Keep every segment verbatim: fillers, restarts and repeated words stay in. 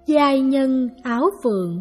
Giai nhân áo phượng.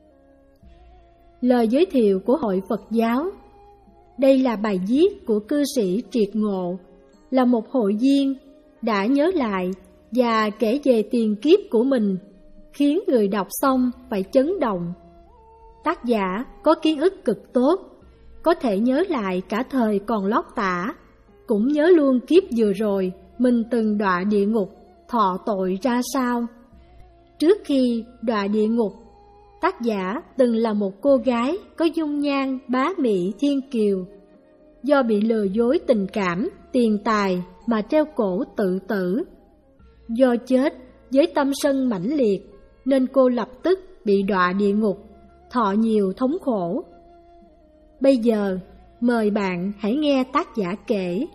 Lời giới thiệu của Hội Phật giáo. Đây là bài viết của cư sĩ Triệt Ngộ, là một hội viên đã nhớ lại và kể về tiền kiếp của mình, khiến người đọc xong phải chấn động. Tác giả có ký ức cực tốt, có thể nhớ lại cả thời còn lót tả, cũng nhớ luôn kiếp vừa rồi mình từng đọa địa ngục, thọ tội ra sao. Trước khi đọa địa ngục, tác giả từng là một cô gái có dung nhan bá mỹ thiên kiều. Do bị lừa dối tình cảm, tiền tài mà treo cổ tự tử. Do chết với tâm sân mãnh liệt nên cô lập tức bị đọa địa ngục, thọ nhiều thống khổ. Bây giờ mời bạn hãy nghe tác giả kể.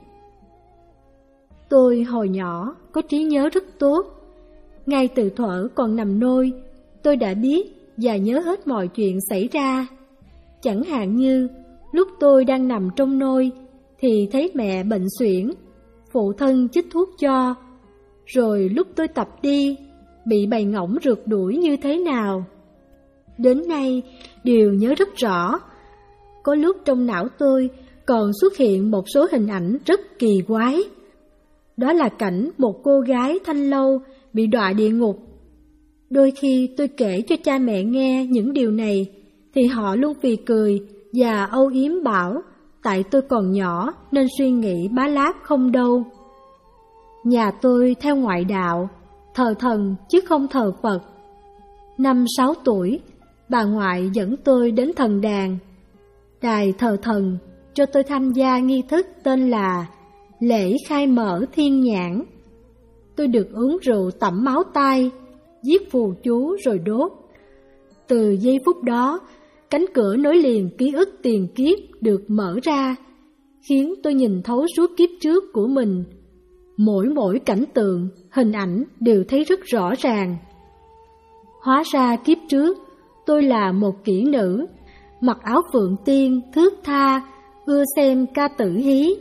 Tôi hồi nhỏ có trí nhớ rất tốt. Ngay từ thuở còn nằm nôi, tôi đã biết và nhớ hết mọi chuyện xảy ra. Chẳng hạn như lúc tôi đang nằm trong nôi thì thấy mẹ bệnh suyễn, phụ thân chích thuốc cho. Rồi lúc tôi tập đi, bị bầy ngỗng rượt đuổi như thế nào. Đến nay đều nhớ rất rõ. Có lúc trong não tôi còn xuất hiện một số hình ảnh rất kỳ quái. Đó là cảnh một cô gái thanh lâu bị đọa địa ngục. Đôi khi tôi kể cho cha mẹ nghe những điều này thì họ luôn phì cười và âu yếm bảo tại tôi còn nhỏ nên suy nghĩ bá láp không đâu. Nhà tôi theo ngoại đạo, thờ thần chứ không thờ Phật. Năm sáu tuổi, bà ngoại dẫn tôi đến thần đàn. Đài thờ thần cho tôi tham gia nghi thức tên là lễ khai mở thiên nhãn. Tôi được uống rượu tẩm máu tai, viết phù chú rồi đốt. Từ giây phút đó, cánh cửa nối liền ký ức tiền kiếp được mở ra, khiến tôi nhìn thấu suốt kiếp trước của mình. Mỗi mỗi cảnh tượng, hình ảnh đều thấy rất rõ ràng. Hóa ra kiếp trước, tôi là một kỹ nữ, mặc áo phượng tiên, thướt tha, ưa xem ca tử hí.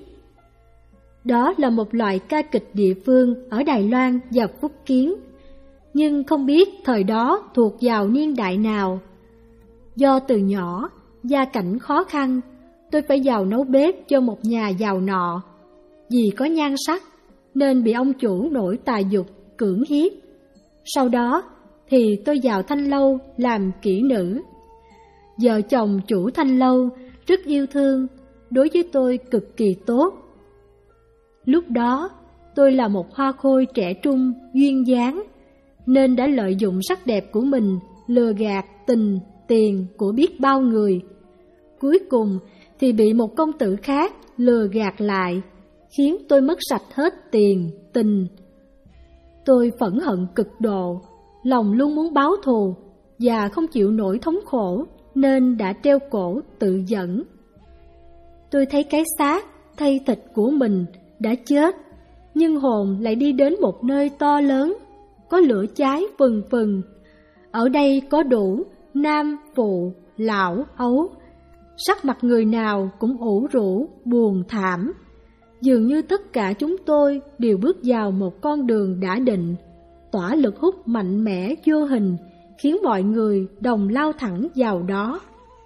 Đó là một loại ca kịch địa phương ở Đài Loan và Phúc Kiến, nhưng không biết thời đó thuộc vào niên đại nào. Do từ nhỏ, gia cảnh khó khăn, tôi phải vào nấu bếp cho một nhà giàu nọ. Vì có nhan sắc, nên bị ông chủ nổi tà dục cưỡng hiếp. Sau đó thì tôi vào thanh lâu làm kỹ nữ. Vợ chồng chủ thanh lâu rất yêu thương, đối với tôi cực kỳ tốt. Lúc đó tôi là một hoa khôi trẻ trung, duyên dáng, nên đã lợi dụng sắc đẹp của mình lừa gạt tình, tiền của biết bao người. Cuối cùng thì bị một công tử khác lừa gạt lại, khiến tôi mất sạch hết tiền, tình. Tôi phẫn hận cực độ, lòng luôn muốn báo thù và không chịu nổi thống khổ nên đã treo cổ tự dẫn. Tôi thấy cái xác, thây thịt của mình đã chết, nhưng hồn lại đi đến một nơi to lớn, có lửa cháy phừng phừng. Ở đây có đủ nam, phụ, lão, ấu, sắc mặt người nào cũng ủ rũ, buồn thảm. Dường như tất cả chúng tôi đều bước vào một con đường đã định, tỏa lực hút mạnh mẽ vô hình, khiến mọi người đồng lao thẳng vào đó.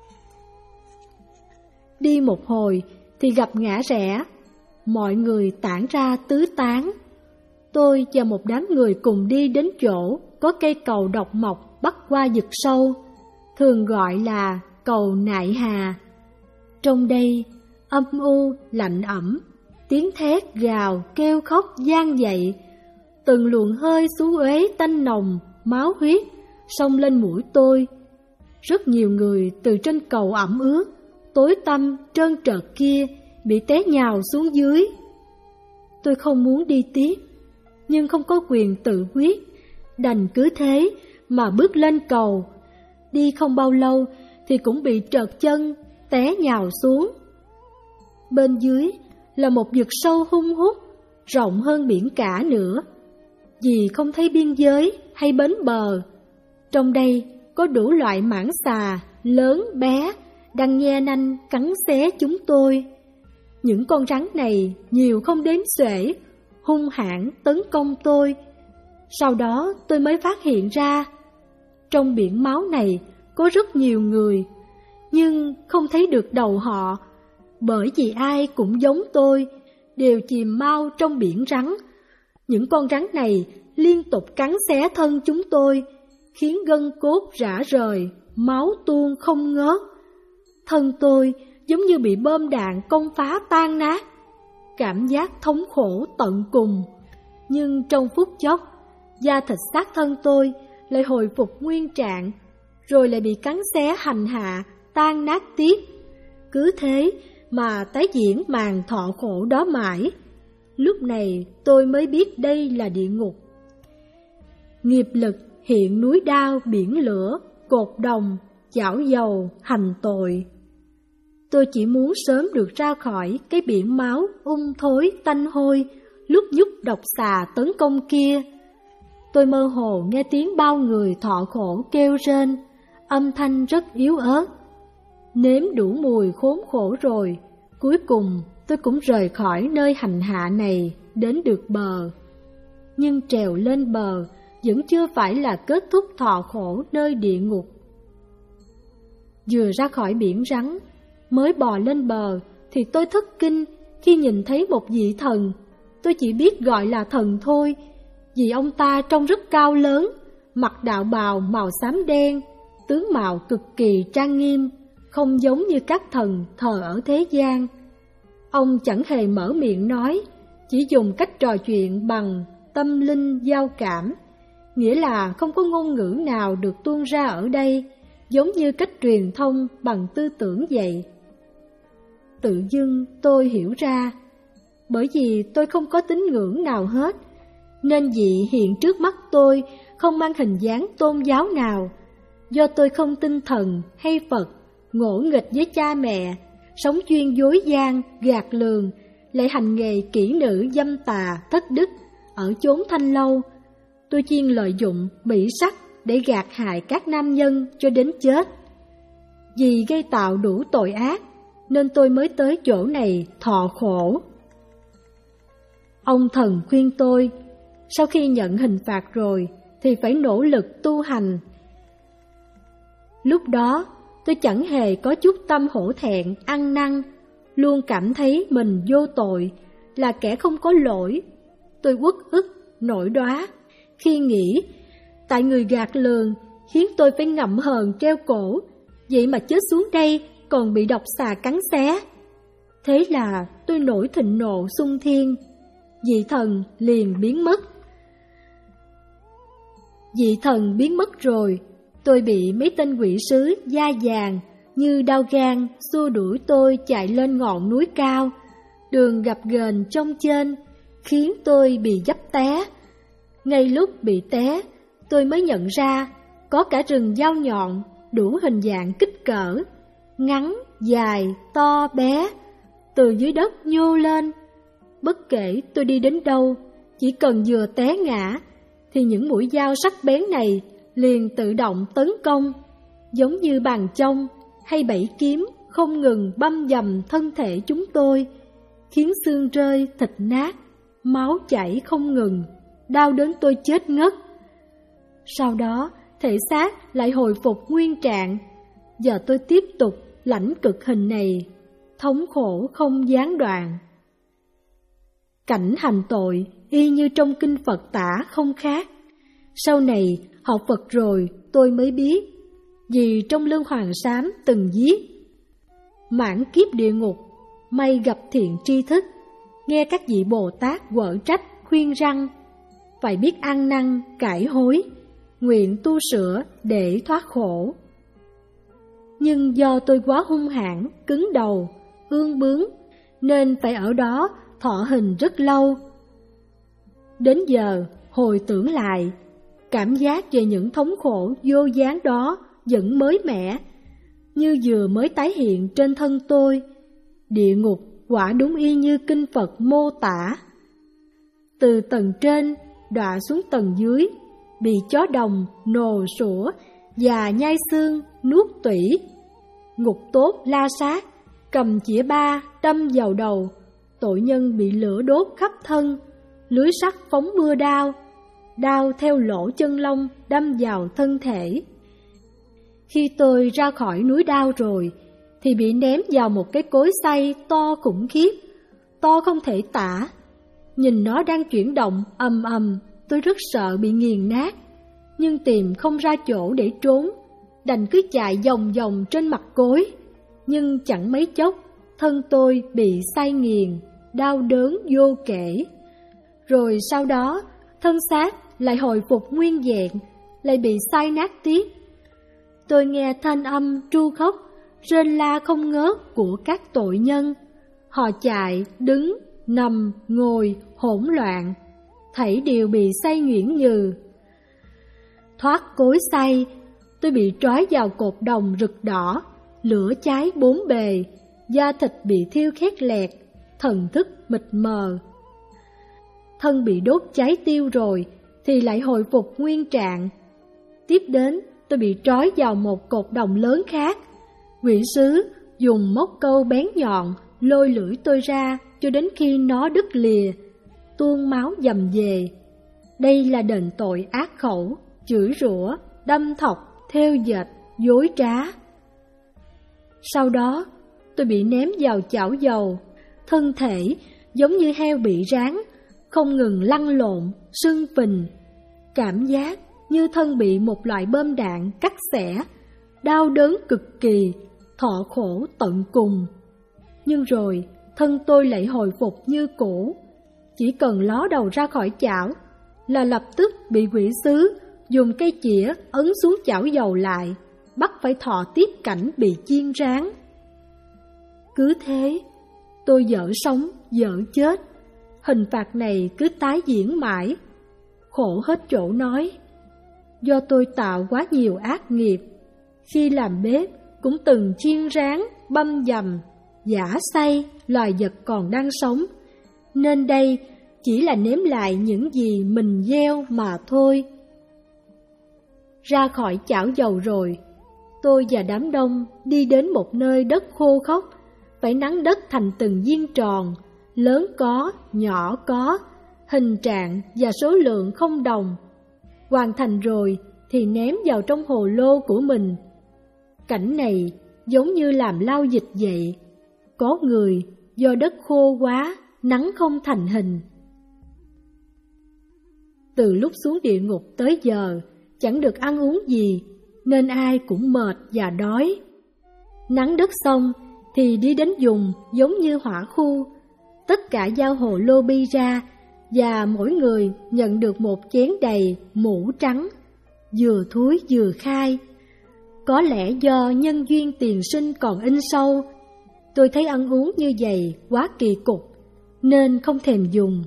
Đi một hồi thì gặp ngã rẽ, mọi người tản ra tứ tán. Tôi và một đám người cùng đi đến chỗ có cây cầu độc mộc bắc qua vực sâu, thường gọi là cầu Nại Hà. Trong đây âm u lạnh ẩm, tiếng thét gào kêu khóc vang dậy, từng luồng hơi xú uế tanh nồng, máu huyết xông lên mũi tôi. Rất nhiều người từ trên cầu ẩm ướt, tối tăm trơn trợt kia bị té nhào xuống dưới. Tôi không muốn đi tiếp, nhưng không có quyền tự quyết, đành cứ thế mà bước lên cầu. Đi không bao lâu thì cũng bị trợt chân, té nhào xuống. Bên dưới là một vực sâu hun hút, rộng hơn biển cả nữa. Vì không thấy biên giới hay bến bờ, trong đây có đủ loại mãng xà, lớn, bé, đang nhe nanh cắn xé chúng tôi. Những con rắn này nhiều không đếm xuể, hung hãn tấn công tôi. Sau đó tôi mới phát hiện ra, trong biển máu này có rất nhiều người, nhưng không thấy được đầu họ, bởi vì ai cũng giống tôi, đều chìm mau trong biển rắn. Những con rắn này liên tục cắn xé thân chúng tôi, khiến gân cốt rã rời, máu tuôn không ngớt. Thân tôi giống như bị bom đạn công phá tan nát, cảm giác thống khổ tận cùng. Nhưng trong phút chốc, da thịt xác thân tôi lại hồi phục nguyên trạng, rồi lại bị cắn xé hành hạ, tan nát tiếp. Cứ thế mà tái diễn màn thọ khổ đó mãi. Lúc này tôi mới biết đây là địa ngục. Nghiệp lực hiện núi đao biển lửa, cột đồng, chảo dầu, hành tội. Tôi chỉ muốn sớm được ra khỏi cái biển máu ung thối tanh hôi, lúc nhúc độc xà tấn công kia. Tôi mơ hồ nghe tiếng bao người thọ khổ kêu rên, âm thanh rất yếu ớt. Nếm đủ mùi khốn khổ rồi, cuối cùng tôi cũng rời khỏi nơi hành hạ này, đến được bờ. Nhưng trèo lên bờ vẫn chưa phải là kết thúc thọ khổ nơi địa ngục. Vừa ra khỏi biển rắn, mới bò lên bờ thì tôi thất kinh khi nhìn thấy một vị thần. Tôi chỉ biết gọi là thần thôi, vì ông ta trông rất cao lớn, mặc đạo bào màu xám đen, tướng mạo cực kỳ trang nghiêm, không giống như các thần thờ ở thế gian. Ông chẳng hề mở miệng nói, chỉ dùng cách trò chuyện bằng tâm linh giao cảm, nghĩa là không có ngôn ngữ nào được tuôn ra ở đây, giống như cách truyền thông bằng tư tưởng vậy. Tự dưng tôi hiểu ra, bởi vì tôi không có tín ngưỡng nào hết, nên vị hiện trước mắt tôi không mang hình dáng tôn giáo nào. Do tôi không tin thần hay Phật, ngỗ nghịch với cha mẹ, sống chuyên dối gian, gạt lường, lại hành nghề kỹ nữ dâm tà, thất đức ở chốn Thanh Lâu. Tôi chuyên lợi dụng mỹ sắc để gạt hại các nam nhân cho đến chết. Vì gây tạo đủ tội ác, nên tôi mới tới chỗ này thọ khổ. Ông thần khuyên tôi, sau khi nhận hình phạt rồi thì phải nỗ lực tu hành. Lúc đó tôi chẳng hề có chút tâm hổ thẹn, ăn năn, luôn cảm thấy mình vô tội, là kẻ không có lỗi. Tôi uất ức, nổi đoá khi nghĩ, tại người gạt lường khiến tôi phải ngậm hờn treo cổ, vậy mà chết xuống đây còn bị độc xà cắn xé. Thế là tôi nổi thịnh nộ xung thiên, vị thần liền biến mất. Vị thần biến mất rồi, tôi bị mấy tên quỷ sứ da vàng như đao gan xua đuổi tôi chạy lên ngọn núi cao. Đường gập ghềnh trong trên khiến tôi bị dấp té. Ngay lúc bị té, tôi mới nhận ra có cả rừng dao nhọn đủ hình dạng kích cỡ, ngắn, dài, to, bé, từ dưới đất nhô lên. Bất kể tôi đi đến đâu, chỉ cần vừa té ngã thì những mũi dao sắc bén này liền tự động tấn công, giống như bàn chông hay bẫy kiếm không ngừng băm dầm thân thể chúng tôi, khiến xương rơi thịt nát, máu chảy không ngừng, đau đớn tôi chết ngất. Sau đó thể xác lại hồi phục nguyên trạng. Giờ tôi tiếp tục lãnh cực hình này, thống khổ không gián đoạn. Cảnh hành tội y như trong kinh Phật tả không khác. Sau này học Phật rồi tôi mới biết, vì trong Lương Hoàng Sám từng viết: mãn kiếp địa ngục, may gặp thiện tri thức, nghe các vị Bồ Tát quở trách khuyên răng, phải biết ăn năn cải hối, nguyện tu sửa để thoát khổ. Nhưng do tôi quá hung hãn, cứng đầu, ương bướng, nên phải ở đó thọ hình rất lâu. Đến giờ hồi tưởng lại, cảm giác về những thống khổ vô gián đó vẫn mới mẻ, như vừa mới tái hiện trên thân tôi. Địa ngục quả đúng y như kinh Phật mô tả. Từ tầng trên đọa xuống tầng dưới, bị chó đồng nồ sủa và nhai xương nuốt tủy. Ngục tốt la sát, cầm chĩa ba đâm vào đầu. Tội nhân bị lửa đốt khắp thân, lưới sắt phóng mưa đao, đao theo lỗ chân lông đâm vào thân thể, Khi tôi ra khỏi núi đao rồi, thì bị ném vào một cái cối xay to khủng khiếp, to không thể tả. Nhìn nó đang chuyển động ầm ầm, tôi rất sợ bị nghiền nát, nhưng tìm không ra chỗ để trốn, đành cứ chạy vòng vòng trên mặt cối. Nhưng chẳng mấy chốc, thân tôi bị xay nghiền, đau đớn vô kể. Rồi sau đó, thân xác lại hồi phục nguyên vẹn, lại bị xay nát tiếp. Tôi nghe thanh âm tru khóc, rên la không ngớt của các tội nhân. Họ chạy, đứng, nằm, ngồi, hỗn loạn, thảy đều bị xay nhuyễn nhừ. Thoát cối xay, tôi bị trói vào cột đồng rực đỏ, lửa cháy bốn bề, da thịt bị thiêu khét lẹt, thần thức mịt mờ. Thân bị đốt cháy tiêu rồi thì lại hồi phục nguyên trạng. Tiếp đến, tôi bị trói vào một cột đồng lớn khác. Quỷ sứ dùng móc câu bén nhọn lôi lưỡi tôi ra cho đến khi nó đứt lìa, tuôn máu dầm về. Đây là đền tội ác khẩu, chửi rủa, đâm thọc, thêu dệt, dối trá. Sau đó, tôi bị ném vào chảo dầu, thân thể giống như heo bị rán, không ngừng lăn lộn, sưng phình. Cảm giác như thân bị một loại bom đạn cắt xẻ, đau đớn cực kỳ, thọ khổ tận cùng. Nhưng rồi, thân tôi lại hồi phục như cũ. Chỉ cần ló đầu ra khỏi chảo là lập tức bị quỷ sứ dùng cây chĩa ấn xuống chảo dầu lại, bắt phải thọ tiếp cảnh bị chiên rán. Cứ thế, tôi dở sống, dở chết. Hình phạt này cứ tái diễn mãi. Khổ hết chỗ nói. Do tôi tạo quá nhiều ác nghiệp. Khi làm bếp cũng từng chiên rán, băm dầm, giã xay loài vật còn đang sống, nên đây chỉ là nếm lại những gì mình gieo mà thôi. Ra khỏi chảo dầu rồi, tôi và đám đông đi đến một nơi đất khô khốc, phải nắn đất thành từng viên tròn, lớn có, nhỏ có, hình trạng và số lượng không đồng. Hoàn thành rồi thì ném vào trong hồ lô của mình. Cảnh này giống như làm lao dịch vậy. Có người do đất khô quá, nắng không thành hình. Từ lúc xuống địa ngục tới giờ, chẳng được ăn uống gì, nên ai cũng mệt và đói. Nắng đất xong thì đi đến vùng giống như hỏa khu. Tất cả giao hồ lô bi ra, và mỗi người nhận được một chén đầy mũ trắng, vừa thúi vừa khai. Có lẽ do nhân duyên tiền sinh còn in sâu, tôi thấy ăn uống như vậy quá kỳ cục, nên không thèm dùng.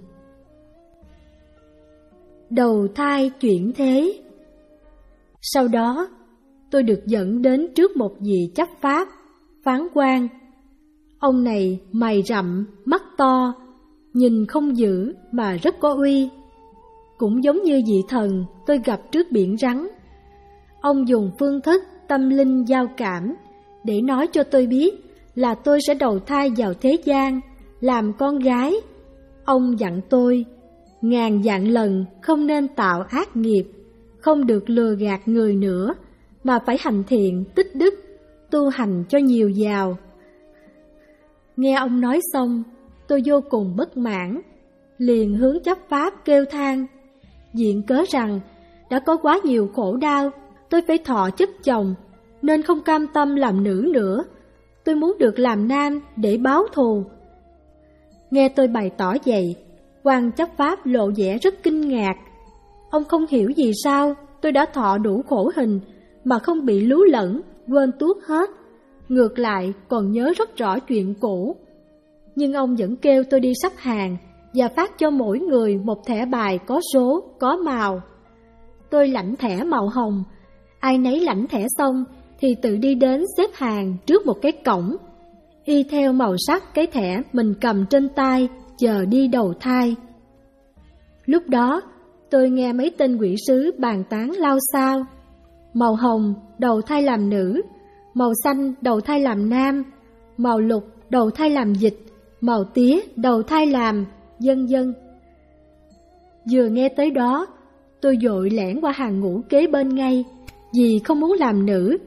Đầu thai chuyển thế. Sau đó, tôi được dẫn đến trước một vị chấp pháp, phán quan. Ông này mày rậm, mắt to, nhìn không dữ mà rất có uy. Cũng giống như vị thần tôi gặp trước biển rắn. Ông dùng phương thức tâm linh giao cảm để nói cho tôi biết là tôi sẽ đầu thai vào thế gian, làm con gái. Ông dặn tôi, ngàn vạn lần không nên tạo ác nghiệp, không được lừa gạt người nữa, mà phải hành thiện, tích đức, tu hành cho nhiều giàu. Nghe ông nói xong, tôi vô cùng bất mãn, liền hướng chấp pháp kêu than, viện cớ rằng đã có quá nhiều khổ đau, tôi phải thọ chấp chồng, nên không cam tâm làm nữ nữa. Tôi muốn được làm nam để báo thù. Nghe tôi bày tỏ vậy, quan chấp pháp lộ vẻ rất kinh ngạc. Ông không hiểu vì sao tôi đã thọ đủ khổ hình mà không bị lú lẫn, quên tuốt hết. Ngược lại còn nhớ rất rõ chuyện cũ. Nhưng ông vẫn kêu tôi đi sắp hàng và phát cho mỗi người một thẻ bài có số, có màu. Tôi lãnh thẻ màu hồng. Ai nấy lãnh thẻ xong thì tự đi đến xếp hàng trước một cái cổng, y theo màu sắc cái thẻ mình cầm trên tay, chờ đi đầu thai. Lúc đó, tôi nghe mấy tên quỷ sứ bàn tán lao xao. Màu hồng đầu thai làm nữ, màu xanh đầu thai làm nam, màu lục đầu thai làm dịch, màu tía đầu thai làm vân vân. Vừa nghe tới đó, tôi vội lẻn qua hàng ngũ kế bên ngay, vì không muốn làm nữ,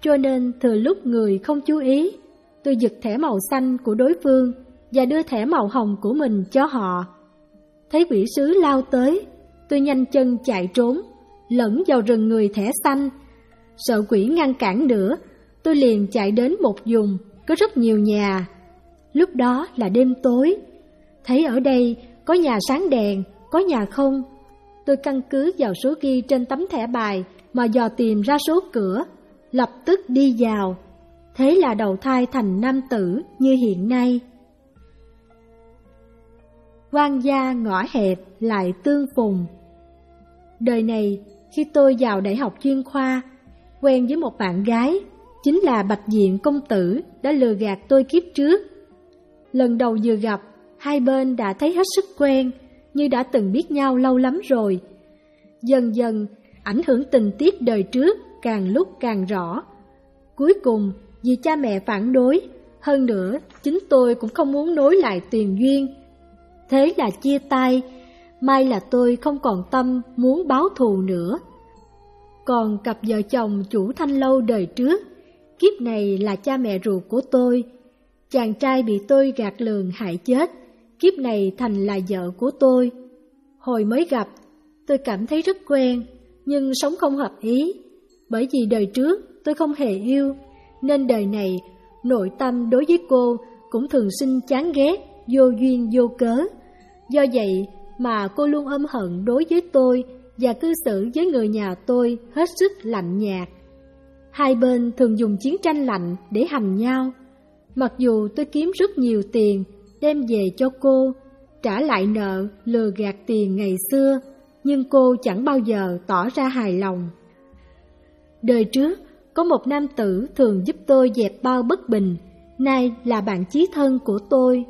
cho nên thừa lúc người không chú ý, tôi giật thẻ màu xanh của đối phương và đưa thẻ màu hồng của mình cho họ. Thấy quỷ sứ lao tới, tôi nhanh chân chạy trốn, lẫn vào rừng người thẻ xanh. Sợ quỷ ngăn cản nữa, tôi liền chạy đến một vùng có rất nhiều nhà. Lúc đó là đêm tối, thấy ở đây có nhà sáng đèn, có nhà không. Tôi căn cứ vào số ghi trên tấm thẻ bài mà dò tìm ra số cửa, lập tức đi vào. Thế là đầu thai thành nam tử như hiện nay. Quan gia ngõ hẹp lại tương phùng. Đời này, khi tôi vào đại học chuyên khoa, quen với một bạn gái, chính là Bạch Diện công tử đã lừa gạt tôi kiếp trước. Lần đầu vừa gặp, hai bên đã thấy hết sức quen, như đã từng biết nhau lâu lắm rồi. Dần dần, ảnh hưởng tình tiết đời trước càng lúc càng rõ. Cuối cùng, vì cha mẹ phản đối, hơn nữa chính tôi cũng không muốn nối lại tiền duyên. Thế là chia tay, may là tôi không còn tâm muốn báo thù nữa. Còn cặp vợ chồng chủ Thanh Lâu đời trước, kiếp này là cha mẹ ruột của tôi. Chàng trai bị tôi gạt lường hại chết, kiếp này thành là vợ của tôi. Hồi mới gặp, tôi cảm thấy rất quen, nhưng sống không hợp ý. Bởi vì đời trước tôi không hề yêu, nên đời này nội tâm đối với cô cũng thường sinh chán ghét, vô duyên vô cớ. Do vậy mà cô luôn ôm hận đối với tôi và cư xử với người nhà tôi hết sức lạnh nhạt. Hai bên thường dùng chiến tranh lạnh để hành nhau. Mặc dù tôi kiếm rất nhiều tiền đem về cho cô, trả lại nợ lừa gạt tiền ngày xưa, nhưng cô chẳng bao giờ tỏ ra hài lòng. Đời trước, có một nam tử thường giúp tôi dẹp bao bất bình, nay là bạn chí thân của tôi.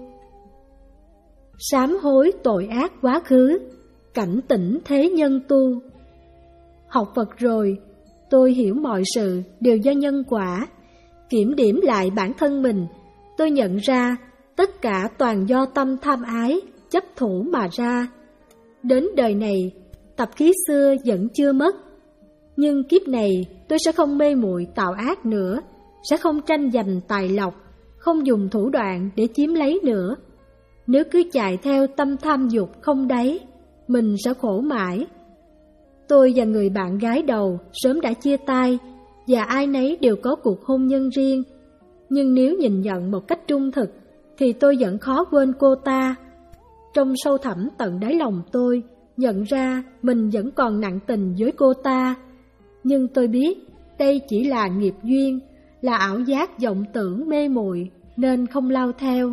Sám hối tội ác quá khứ, cảnh tỉnh thế nhân tu. Học Phật rồi, tôi hiểu mọi sự đều do nhân quả. Kiểm điểm lại bản thân mình, tôi nhận ra tất cả toàn do tâm tham ái, chấp thủ mà ra. Đến đời này, tập khí xưa vẫn chưa mất. Nhưng kiếp này tôi sẽ không mê muội tạo ác nữa, sẽ không tranh giành tài lộc, không dùng thủ đoạn để chiếm lấy nữa. Nếu cứ chạy theo tâm tham dục không đáy, mình sẽ khổ mãi. Tôi và người bạn gái đầu sớm đã chia tay, và ai nấy đều có cuộc hôn nhân riêng. Nhưng nếu nhìn nhận một cách trung thực, thì tôi vẫn khó quên cô ta. Trong sâu thẳm tận đáy lòng tôi, nhận ra mình vẫn còn nặng tình với cô ta. Nhưng tôi biết đây chỉ là nghiệp duyên, là ảo giác vọng tưởng mê muội nên không lao theo.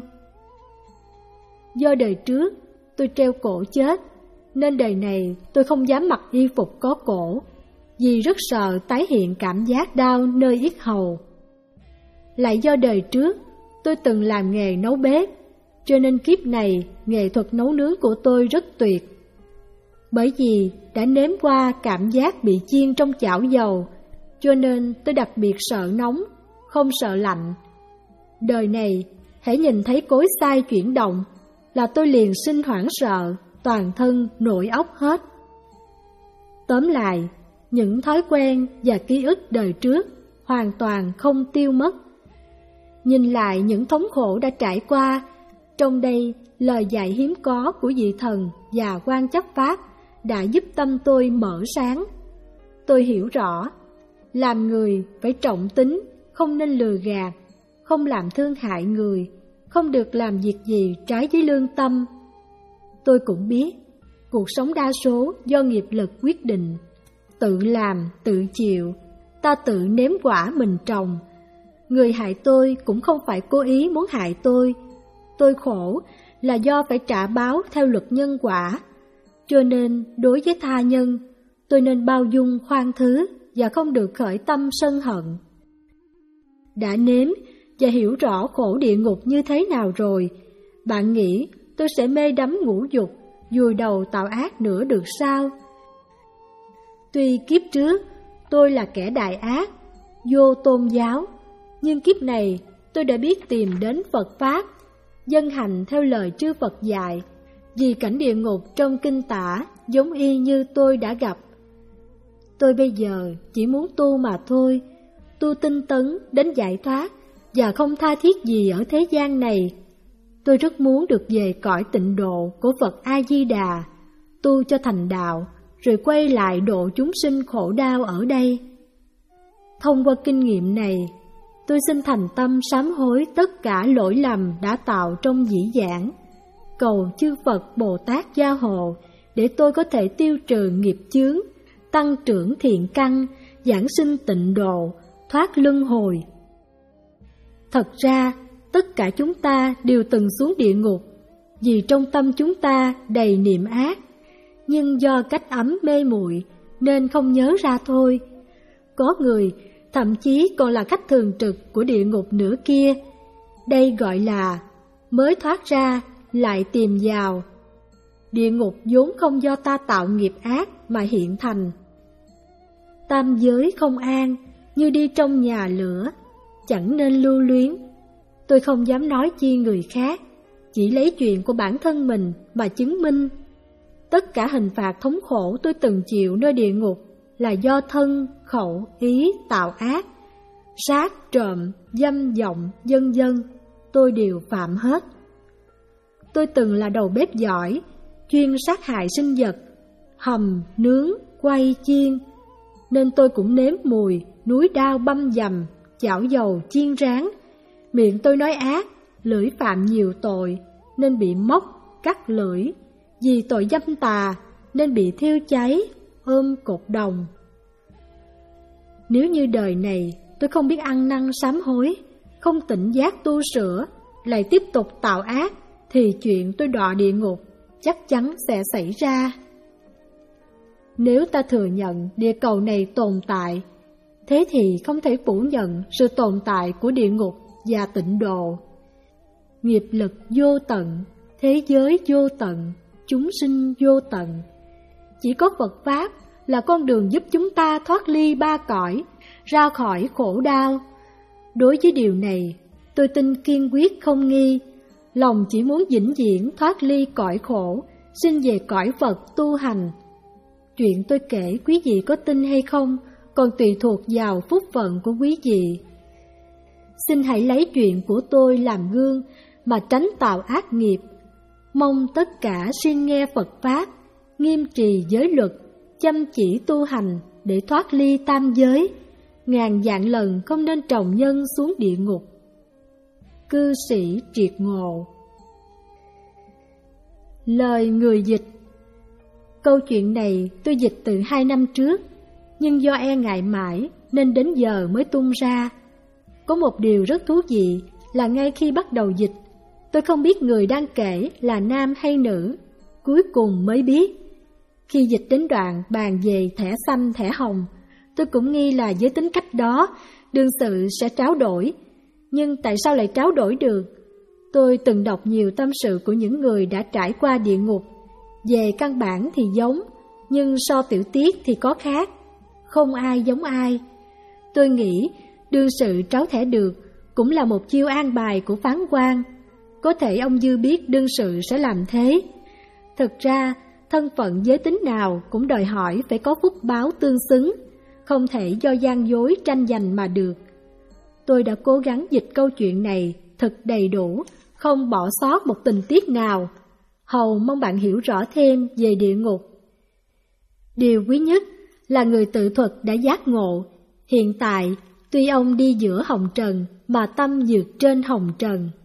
Do đời trước tôi treo cổ chết, nên đời này tôi không dám mặc y phục có cổ, vì rất sợ tái hiện cảm giác đau nơi yết hầu. Lại do đời trước tôi từng làm nghề nấu bếp, cho nên kiếp này nghệ thuật nấu nướng của tôi rất tuyệt. Bởi vì đã nếm qua cảm giác bị chiên trong chảo dầu, cho nên tôi đặc biệt sợ nóng, không sợ lạnh. Đời này, hễ nhìn thấy cối xay chuyển động, là tôi liền sinh hoảng sợ, toàn thân nổi óc hết. Tóm lại, những thói quen và ký ức đời trước hoàn toàn không tiêu mất. Nhìn lại những thống khổ đã trải qua, trong đây lời dạy hiếm có của vị thần và quan chấp pháp đã giúp tâm tôi mở sáng. Tôi hiểu rõ, làm người phải trọng tính, không nên lừa gạt, không làm thương hại người, không được làm việc gì trái với lương tâm. Tôi cũng biết, cuộc sống đa số do nghiệp lực quyết định, tự làm, tự chịu, ta tự nếm quả mình trồng. Người hại tôi cũng không phải cố ý muốn hại tôi. Tôi khổ là do phải trả báo theo luật nhân quả. Cho nên đối với tha nhân, tôi nên bao dung khoan thứ và không được khởi tâm sân hận. Đã nếm và hiểu rõ khổ địa ngục như thế nào rồi, bạn nghĩ tôi sẽ mê đắm ngũ dục, vùi đầu tạo ác nữa được sao? Tuy kiếp trước tôi là kẻ đại ác, vô tôn giáo, nhưng kiếp này tôi đã biết tìm đến Phật Pháp, dân hành theo lời chư Phật dạy, vì cảnh địa ngục trong kinh tả giống y như tôi đã gặp. Tôi bây giờ chỉ muốn tu mà thôi, tu tinh tấn đến giải thoát và không tha thiết gì ở thế gian này. Tôi rất muốn được về cõi tịnh độ của Phật A-di-đà, tu cho thành đạo, rồi quay lại độ chúng sinh khổ đau ở đây. Thông qua kinh nghiệm này, tôi xin thành tâm sám hối tất cả lỗi lầm đã tạo trong dĩ vãng, cầu chư Phật Bồ Tát gia hộ để tôi có thể tiêu trừ nghiệp chướng, tăng trưởng thiện căn, giảng sinh tịnh độ, thoát luân hồi. Thật ra, tất cả chúng ta đều từng xuống địa ngục, vì trong tâm chúng ta đầy niệm ác, nhưng do cách ấm mê muội nên không nhớ ra thôi. Có người thậm chí còn là khách thường trực của địa ngục nữa kia. Đây gọi là mới thoát ra lại tìm vào. Địa ngục vốn không do ta tạo nghiệp ác mà hiện thành. Tam giới không an, như đi trong nhà lửa, chẳng nên lưu luyến. Tôi không dám nói chi người khác, chỉ lấy chuyện của bản thân mình mà chứng minh. Tất cả hình phạt thống khổ tôi từng chịu nơi địa ngục là do thân, khẩu, ý tạo ác, sát, trộm, dâm vọng, vân vân, tôi đều phạm hết. Tôi từng là đầu bếp giỏi, chuyên sát hại sinh vật, hầm, nướng, quay, chiên, nên tôi cũng nếm mùi núi đao băm dầm, chảo dầu chiên rán. Miệng tôi nói ác, lưỡi phạm nhiều tội, nên bị móc, cắt lưỡi. Vì tội dâm tà, nên bị thiêu cháy, ôm cột đồng. Nếu như đời này tôi không biết ăn năn sám hối, không tỉnh giác tu sửa, lại tiếp tục tạo ác, thì chuyện tôi đọa địa ngục chắc chắn sẽ xảy ra. Nếu ta thừa nhận địa cầu này tồn tại, thế thì không thể phủ nhận sự tồn tại của địa ngục và tịnh độ. Nghiệp lực vô tận, thế giới vô tận, chúng sinh vô tận. Chỉ có Phật Pháp là con đường giúp chúng ta thoát ly ba cõi, ra khỏi khổ đau. Đối với điều này, tôi tin kiên quyết không nghi. Lòng chỉ muốn vĩnh viễn thoát ly cõi khổ, sinh về cõi Phật tu hành. Chuyện tôi kể quý vị có tin hay không, còn tùy thuộc vào phúc phận của quý vị. Xin hãy lấy chuyện của tôi làm gương mà tránh tạo ác nghiệp. Mong tất cả xin nghe Phật Pháp, nghiêm trì giới luật, chăm chỉ tu hành để thoát ly tam giới. Ngàn vạn lần không nên trồng nhân xuống địa ngục. Cư sĩ triệt ngộ. Lời người dịch. Câu chuyện này tôi dịch từ hai năm trước, nhưng do e ngại mãi nên đến giờ mới tung ra. Có một điều rất thú vị là ngay khi bắt đầu dịch, tôi không biết người đang kể là nam hay nữ, cuối cùng mới biết. Khi dịch đến đoạn bàn về thẻ xanh thẻ hồng, tôi cũng nghi là với tính cách đó, đương sự sẽ tráo đổi. Nhưng tại sao lại tráo đổi được? Tôi từng đọc nhiều tâm sự của những người đã trải qua địa ngục. Về căn bản thì giống, nhưng so tiểu tiết thì có khác. Không ai giống ai. Tôi nghĩ đương sự tráo thẻ được cũng là một chiêu an bài của phán quan. Có thể ông Dư biết đương sự sẽ làm thế. Thực ra, thân phận giới tính nào cũng đòi hỏi phải có phúc báo tương xứng, không thể do gian dối tranh giành mà được. Tôi đã cố gắng dịch câu chuyện này thật đầy đủ, không bỏ sót một tình tiết nào. Hầu mong bạn hiểu rõ thêm về địa ngục. Điều quý nhất là người tự thuật đã giác ngộ. Hiện tại, tuy ông đi giữa hồng trần mà tâm vượt trên hồng trần.